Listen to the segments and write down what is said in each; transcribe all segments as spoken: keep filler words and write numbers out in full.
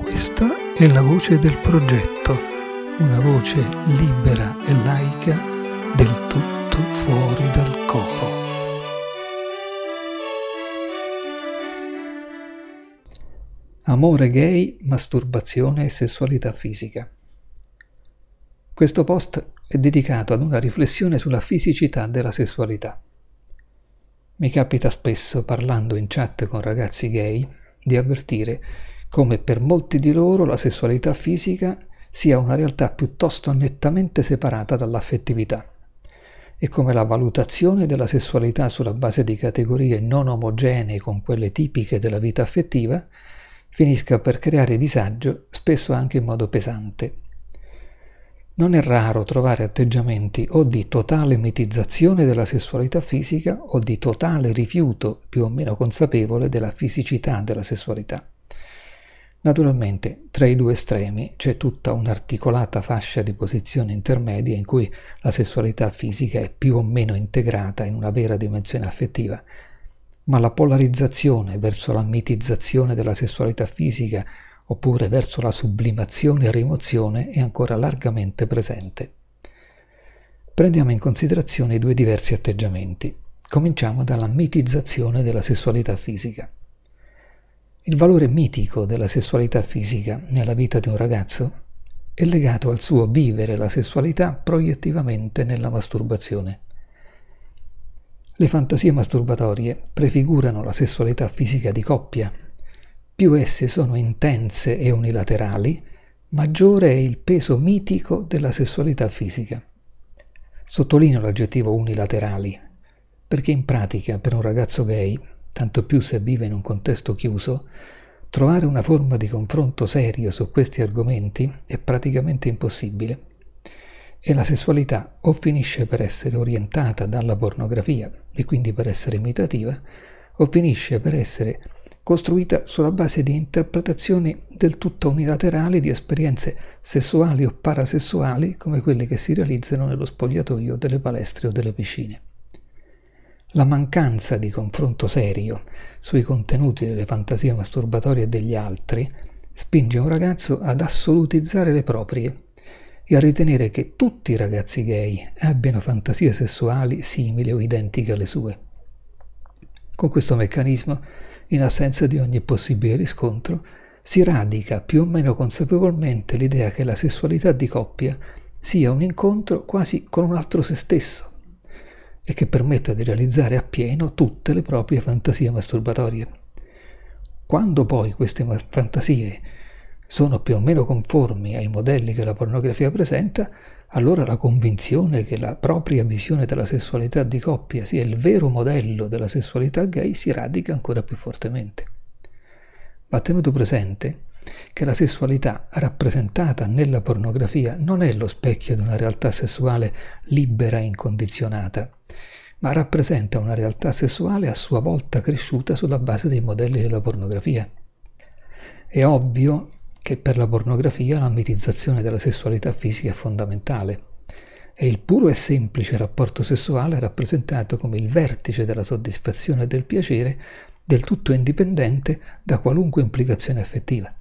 Questa è la voce del progetto, una voce libera e laica, del tutto fuori dal coro. Amore gay, masturbazione e sessualità fisica. Questo post è dedicato ad una riflessione sulla fisicità della sessualità. Mi capita spesso, parlando in chat con ragazzi gay, di avvertire come per molti di loro la sessualità fisica sia una realtà piuttosto nettamente separata dall'affettività e come la valutazione della sessualità sulla base di categorie non omogenee con quelle tipiche della vita affettiva finisca per creare disagio, spesso anche in modo pesante. Non è raro trovare atteggiamenti o di totale mitizzazione della sessualità fisica o di totale rifiuto, più o meno consapevole, della fisicità della sessualità. Naturalmente, tra i due estremi c'è tutta un'articolata fascia di posizioni intermedie in cui la sessualità fisica è più o meno integrata in una vera dimensione affettiva, ma la polarizzazione verso la mitizzazione della sessualità fisica oppure verso la sublimazione e rimozione è ancora largamente presente. Prendiamo in considerazione i due diversi atteggiamenti. Cominciamo dalla mitizzazione della sessualità fisica. Il valore mitico della sessualità fisica nella vita di un ragazzo è legato al suo vivere la sessualità proiettivamente nella masturbazione. Le fantasie masturbatorie prefigurano la sessualità fisica di coppia. Più esse sono intense e unilaterali, maggiore è il peso mitico della sessualità fisica. Sottolineo l'aggettivo unilaterali, perché in pratica per un ragazzo gay, tanto più se vive in un contesto chiuso, trovare una forma di confronto serio su questi argomenti è praticamente impossibile. E la sessualità o finisce per essere orientata dalla pornografia e quindi per essere imitativa, o finisce per essere costruita sulla base di interpretazioni del tutto unilaterali di esperienze sessuali o parasessuali come quelle che si realizzano nello spogliatoio delle palestre o delle piscine. La mancanza di confronto serio sui contenuti delle fantasie masturbatorie degli altri spinge un ragazzo ad assolutizzare le proprie e a ritenere che tutti i ragazzi gay abbiano fantasie sessuali simili o identiche alle sue. Con questo meccanismo, in assenza di ogni possibile riscontro, si radica più o meno consapevolmente l'idea che la sessualità di coppia sia un incontro quasi con un altro se stesso e che permetta di realizzare appieno tutte le proprie fantasie masturbatorie. Quando poi queste fantasie sono più o meno conformi ai modelli che la pornografia presenta, allora la convinzione che la propria visione della sessualità di coppia sia il vero modello della sessualità gay si radica ancora più fortemente. Va tenuto presente che la sessualità rappresentata nella pornografia non è lo specchio di una realtà sessuale libera e incondizionata, ma rappresenta una realtà sessuale a sua volta cresciuta sulla base dei modelli della pornografia. È ovvio che per la pornografia la mitizzazione della sessualità fisica è fondamentale e il puro e semplice rapporto sessuale è rappresentato come il vertice della soddisfazione e del piacere, del tutto indipendente da qualunque implicazione affettiva.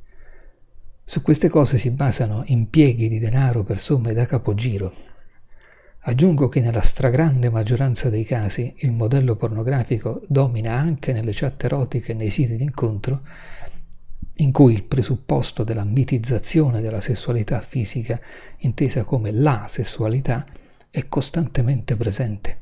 Su queste cose si basano impieghi di denaro per somme da capogiro. Aggiungo che nella stragrande maggioranza dei casi il modello pornografico domina anche nelle chat erotiche e nei siti di incontro, in cui il presupposto della mitizzazione della sessualità fisica, intesa come la sessualità, è costantemente presente.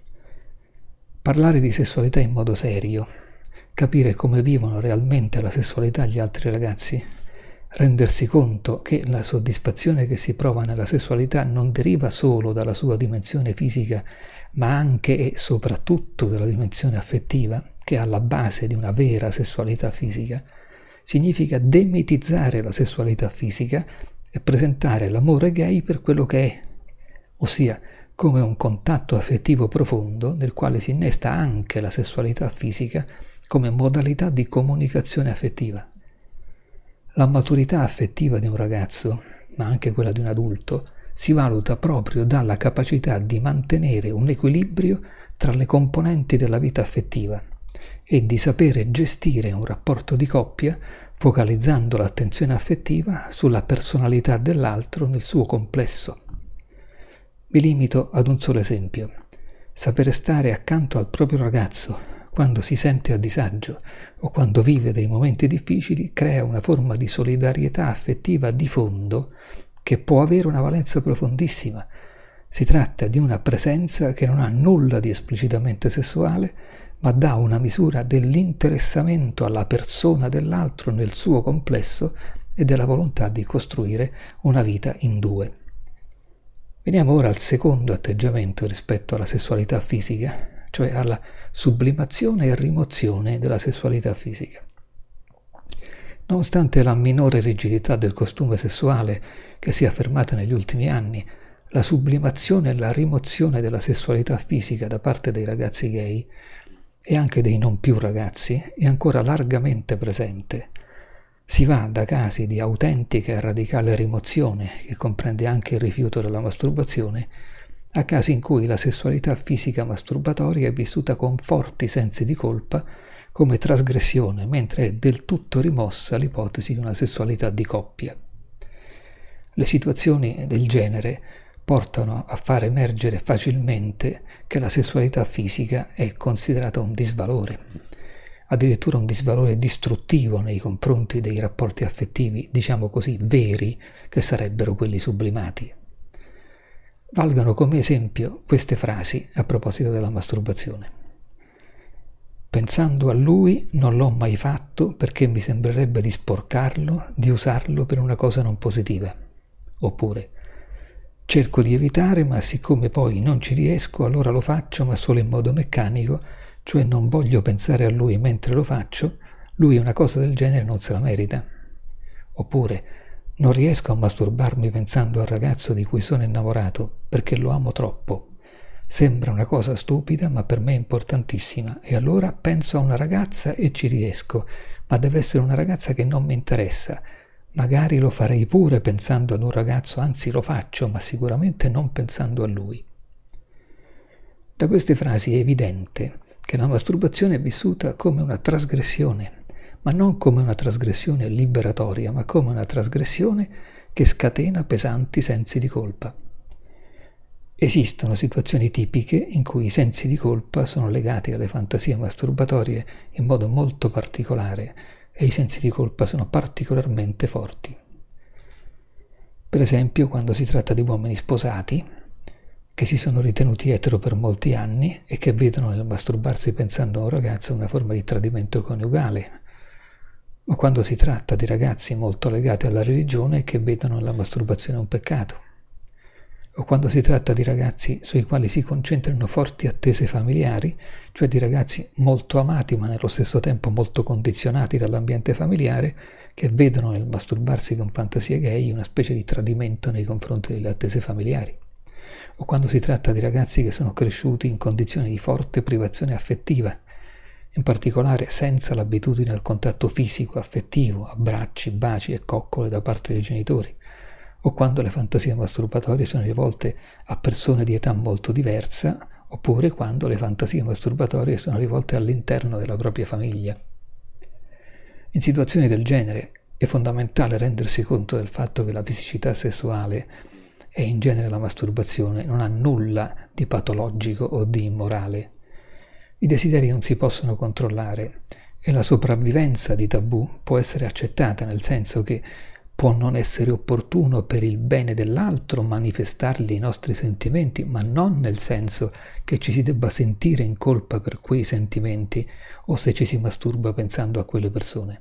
Parlare di sessualità in modo serio, capire come vivono realmente la sessualità gli altri ragazzi, rendersi conto che la soddisfazione che si prova nella sessualità non deriva solo dalla sua dimensione fisica, ma anche e soprattutto dalla dimensione affettiva, che è alla base di una vera sessualità fisica, significa demitizzare la sessualità fisica e presentare l'amore gay per quello che è, ossia come un contatto affettivo profondo nel quale si innesta anche la sessualità fisica come modalità di comunicazione affettiva. La maturità affettiva di un ragazzo, ma anche quella di un adulto, si valuta proprio dalla capacità di mantenere un equilibrio tra le componenti della vita affettiva, e di sapere gestire un rapporto di coppia focalizzando l'attenzione affettiva sulla personalità dell'altro nel suo complesso. Mi limito ad un solo esempio. Sapere stare accanto al proprio ragazzo quando si sente a disagio o quando vive dei momenti difficili crea una forma di solidarietà affettiva di fondo che può avere una valenza profondissima. Si tratta di una presenza che non ha nulla di esplicitamente sessuale, ma dà una misura dell'interessamento alla persona dell'altro nel suo complesso e della volontà di costruire una vita in due. Veniamo ora al secondo atteggiamento rispetto alla sessualità fisica, cioè alla sublimazione e rimozione della sessualità fisica. Nonostante la minore rigidità del costume sessuale che si è affermata negli ultimi anni, la sublimazione e la rimozione della sessualità fisica da parte dei ragazzi gay e anche dei non più ragazzi è ancora largamente presente. Si va da casi di autentica e radicale rimozione, che comprende anche il rifiuto della masturbazione, a casi in cui la sessualità fisica masturbatoria è vissuta con forti sensi di colpa come trasgressione, mentre è del tutto rimossa l'ipotesi di una sessualità di coppia. Le situazioni del genere portano a far emergere facilmente che la sessualità fisica è considerata un disvalore, addirittura un disvalore distruttivo nei confronti dei rapporti affettivi, diciamo così, veri, che sarebbero quelli sublimati. Valgono come esempio queste frasi a proposito della masturbazione. Pensando a lui non l'ho mai fatto perché mi sembrerebbe di sporcarlo, di usarlo per una cosa non positiva. Oppure, cerco di evitare, ma siccome poi non ci riesco, allora lo faccio, ma solo in modo meccanico, cioè non voglio pensare a lui mentre lo faccio, lui una cosa del genere non se la merita. Oppure, non riesco a masturbarmi pensando al ragazzo di cui sono innamorato perché lo amo troppo. Sembra una cosa stupida, ma per me è importantissima, e allora penso a una ragazza e ci riesco, ma deve essere una ragazza che non mi interessa. Magari lo farei pure pensando ad un ragazzo, anzi lo faccio, ma sicuramente non pensando a lui. Da queste frasi è evidente che la masturbazione è vissuta come una trasgressione, ma non come una trasgressione liberatoria, ma come una trasgressione che scatena pesanti sensi di colpa. Esistono situazioni tipiche in cui i sensi di colpa sono legati alle fantasie masturbatorie in modo molto particolare e i sensi di colpa sono particolarmente forti. Per esempio, quando si tratta di uomini sposati che si sono ritenuti etero per molti anni e che vedono nel masturbarsi pensando a un ragazzo una forma di tradimento coniugale, o quando si tratta di ragazzi molto legati alla religione che vedono la masturbazione un peccato, o quando si tratta di ragazzi sui quali si concentrano forti attese familiari, cioè di ragazzi molto amati ma nello stesso tempo molto condizionati dall'ambiente familiare, che vedono nel masturbarsi con fantasie gay una specie di tradimento nei confronti delle attese familiari, o quando si tratta di ragazzi che sono cresciuti in condizioni di forte privazione affettiva, in particolare senza l'abitudine al contatto fisico, affettivo, abbracci, baci e coccole da parte dei genitori, o quando le fantasie masturbatorie sono rivolte a persone di età molto diversa, oppure quando le fantasie masturbatorie sono rivolte all'interno della propria famiglia. In situazioni del genere è fondamentale rendersi conto del fatto che la fisicità sessuale e in genere la masturbazione non ha nulla di patologico o di immorale. I desideri non si possono controllare e la sopravvivenza di tabù può essere accettata, nel senso che può non essere opportuno per il bene dell'altro manifestargli i nostri sentimenti, ma non nel senso che ci si debba sentire in colpa per quei sentimenti o se ci si masturba pensando a quelle persone.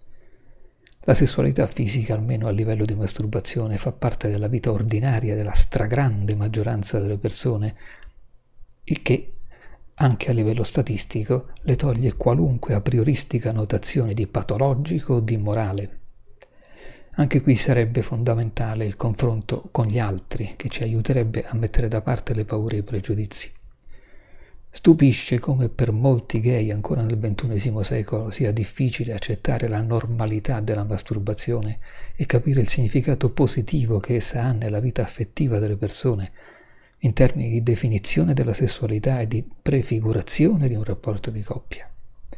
La sessualità fisica, almeno a livello di masturbazione, fa parte della vita ordinaria della stragrande maggioranza delle persone, il che anche a livello statistico le toglie qualunque a prioristica notazione di patologico o di immorale. Anche qui sarebbe fondamentale il confronto con gli altri, che ci aiuterebbe a mettere da parte le paure e i pregiudizi. Stupisce come per molti gay ancora nel ventunesimo secolo sia difficile accettare la normalità della masturbazione e capire il significato positivo che essa ha nella vita affettiva delle persone, in termini di definizione della sessualità e di prefigurazione di un rapporto di coppia.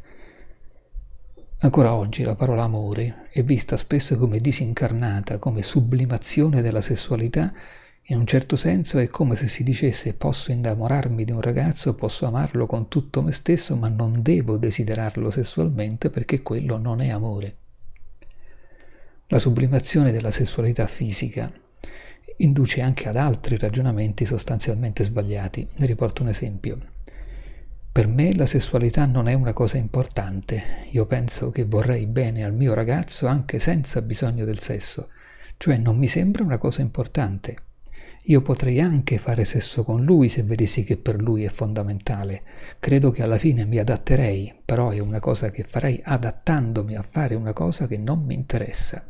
Ancora oggi la parola amore è vista spesso come disincarnata, come sublimazione della sessualità. In un certo senso è come se si dicesse: posso innamorarmi di un ragazzo, posso amarlo con tutto me stesso, ma non devo desiderarlo sessualmente perché quello non è amore. La sublimazione della sessualità fisica induce anche ad altri ragionamenti sostanzialmente sbagliati. Ne riporto un esempio. Per me la sessualità non è una cosa importante. Io penso che vorrei bene al mio ragazzo anche senza bisogno del sesso, cioè non mi sembra una cosa importante. Io potrei anche fare sesso con lui se vedessi che per lui è fondamentale. Credo che alla fine mi adatterei, però è una cosa che farei adattandomi a fare una cosa che non mi interessa.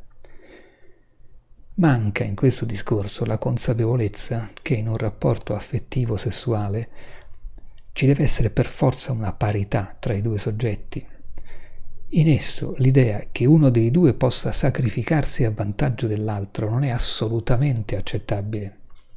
Manca in questo discorso la consapevolezza che in un rapporto affettivo sessuale ci deve essere per forza una parità tra i due soggetti. In esso l'idea che uno dei due possa sacrificarsi a vantaggio dell'altro non è assolutamente accettabile.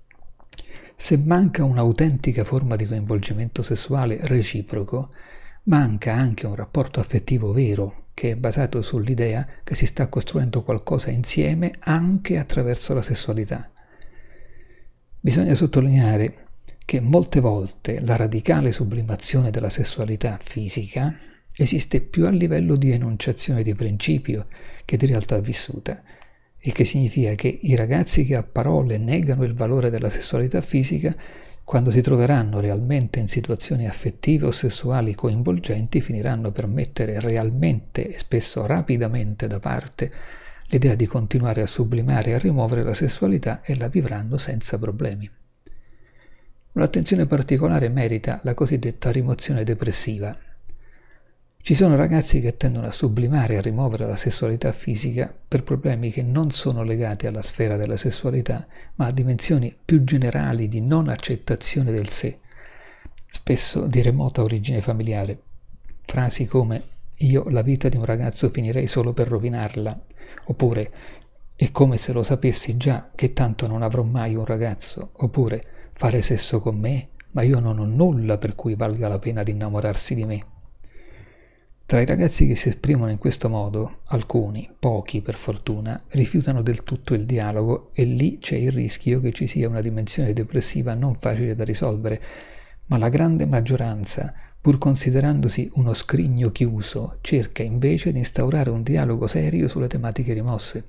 Se manca un'autentica forma di coinvolgimento sessuale reciproco, manca anche un rapporto affettivo vero, che è basato sull'idea che si sta costruendo qualcosa insieme anche attraverso la sessualità. Bisogna sottolineare che molte volte la radicale sublimazione della sessualità fisica esiste più a livello di enunciazione di principio che di realtà vissuta, il che significa che i ragazzi che a parole negano il valore della sessualità fisica, quando si troveranno realmente in situazioni affettive o sessuali coinvolgenti, finiranno per mettere realmente e spesso rapidamente da parte l'idea di continuare a sublimare e a rimuovere la sessualità e la vivranno senza problemi. Un'attenzione particolare merita la cosiddetta rimozione depressiva. Ci sono ragazzi che tendono a sublimare e a rimuovere la sessualità fisica per problemi che non sono legati alla sfera della sessualità, ma a dimensioni più generali di non accettazione del sé, spesso di remota origine familiare. Frasi come «io la vita di un ragazzo finirei solo per rovinarla», oppure «è come se lo sapessi già che tanto non avrò mai un ragazzo», oppure «fare sesso con me, ma io non ho nulla per cui valga la pena di innamorarsi di me». Tra i ragazzi che si esprimono in questo modo, alcuni, pochi per fortuna, rifiutano del tutto il dialogo e lì c'è il rischio che ci sia una dimensione depressiva non facile da risolvere, ma la grande maggioranza, pur considerandosi uno scrigno chiuso, cerca invece di instaurare un dialogo serio sulle tematiche rimosse.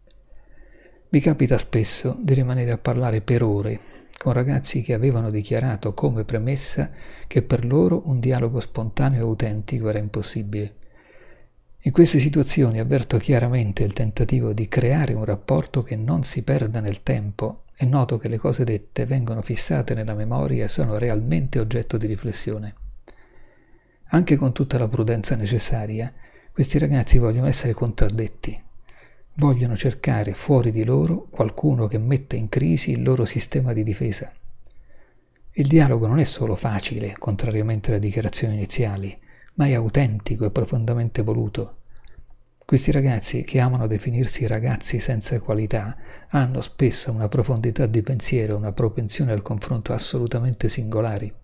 Mi capita spesso di rimanere a parlare per ore con ragazzi che avevano dichiarato come premessa che per loro un dialogo spontaneo e autentico era impossibile. In queste situazioni avverto chiaramente il tentativo di creare un rapporto che non si perda nel tempo e noto che le cose dette vengono fissate nella memoria e sono realmente oggetto di riflessione. Anche con tutta la prudenza necessaria, questi ragazzi vogliono essere contraddetti. Vogliono cercare fuori di loro qualcuno che metta in crisi il loro sistema di difesa. Il dialogo non è solo facile, contrariamente alle dichiarazioni iniziali, ma è autentico e profondamente voluto. Questi ragazzi, che amano definirsi ragazzi senza qualità, hanno spesso una profondità di pensiero, una propensione al confronto assolutamente singolari.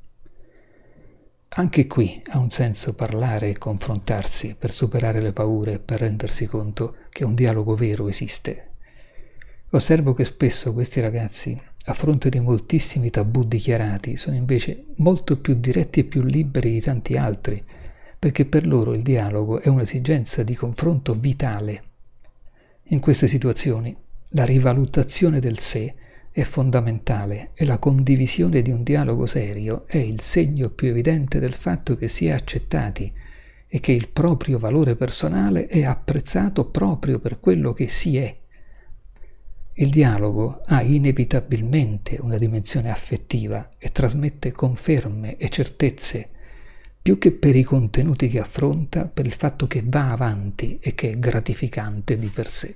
Anche qui ha un senso parlare e confrontarsi per superare le paure e per rendersi conto che un dialogo vero esiste. Osservo che spesso questi ragazzi, a fronte di moltissimi tabù dichiarati, sono invece molto più diretti e più liberi di tanti altri, perché per loro il dialogo è un'esigenza di confronto vitale. In queste situazioni la rivalutazione del sé è fondamentale e la condivisione di un dialogo serio è il segno più evidente del fatto che si è accettati e che il proprio valore personale è apprezzato proprio per quello che si è. Il dialogo ha inevitabilmente una dimensione affettiva e trasmette conferme e certezze, più che per i contenuti che affronta, per il fatto che va avanti e che è gratificante di per sé.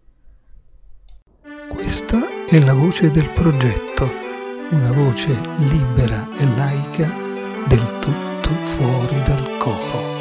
Questa è la voce del progetto, una voce libera e laica, del tutto fuori dal coro.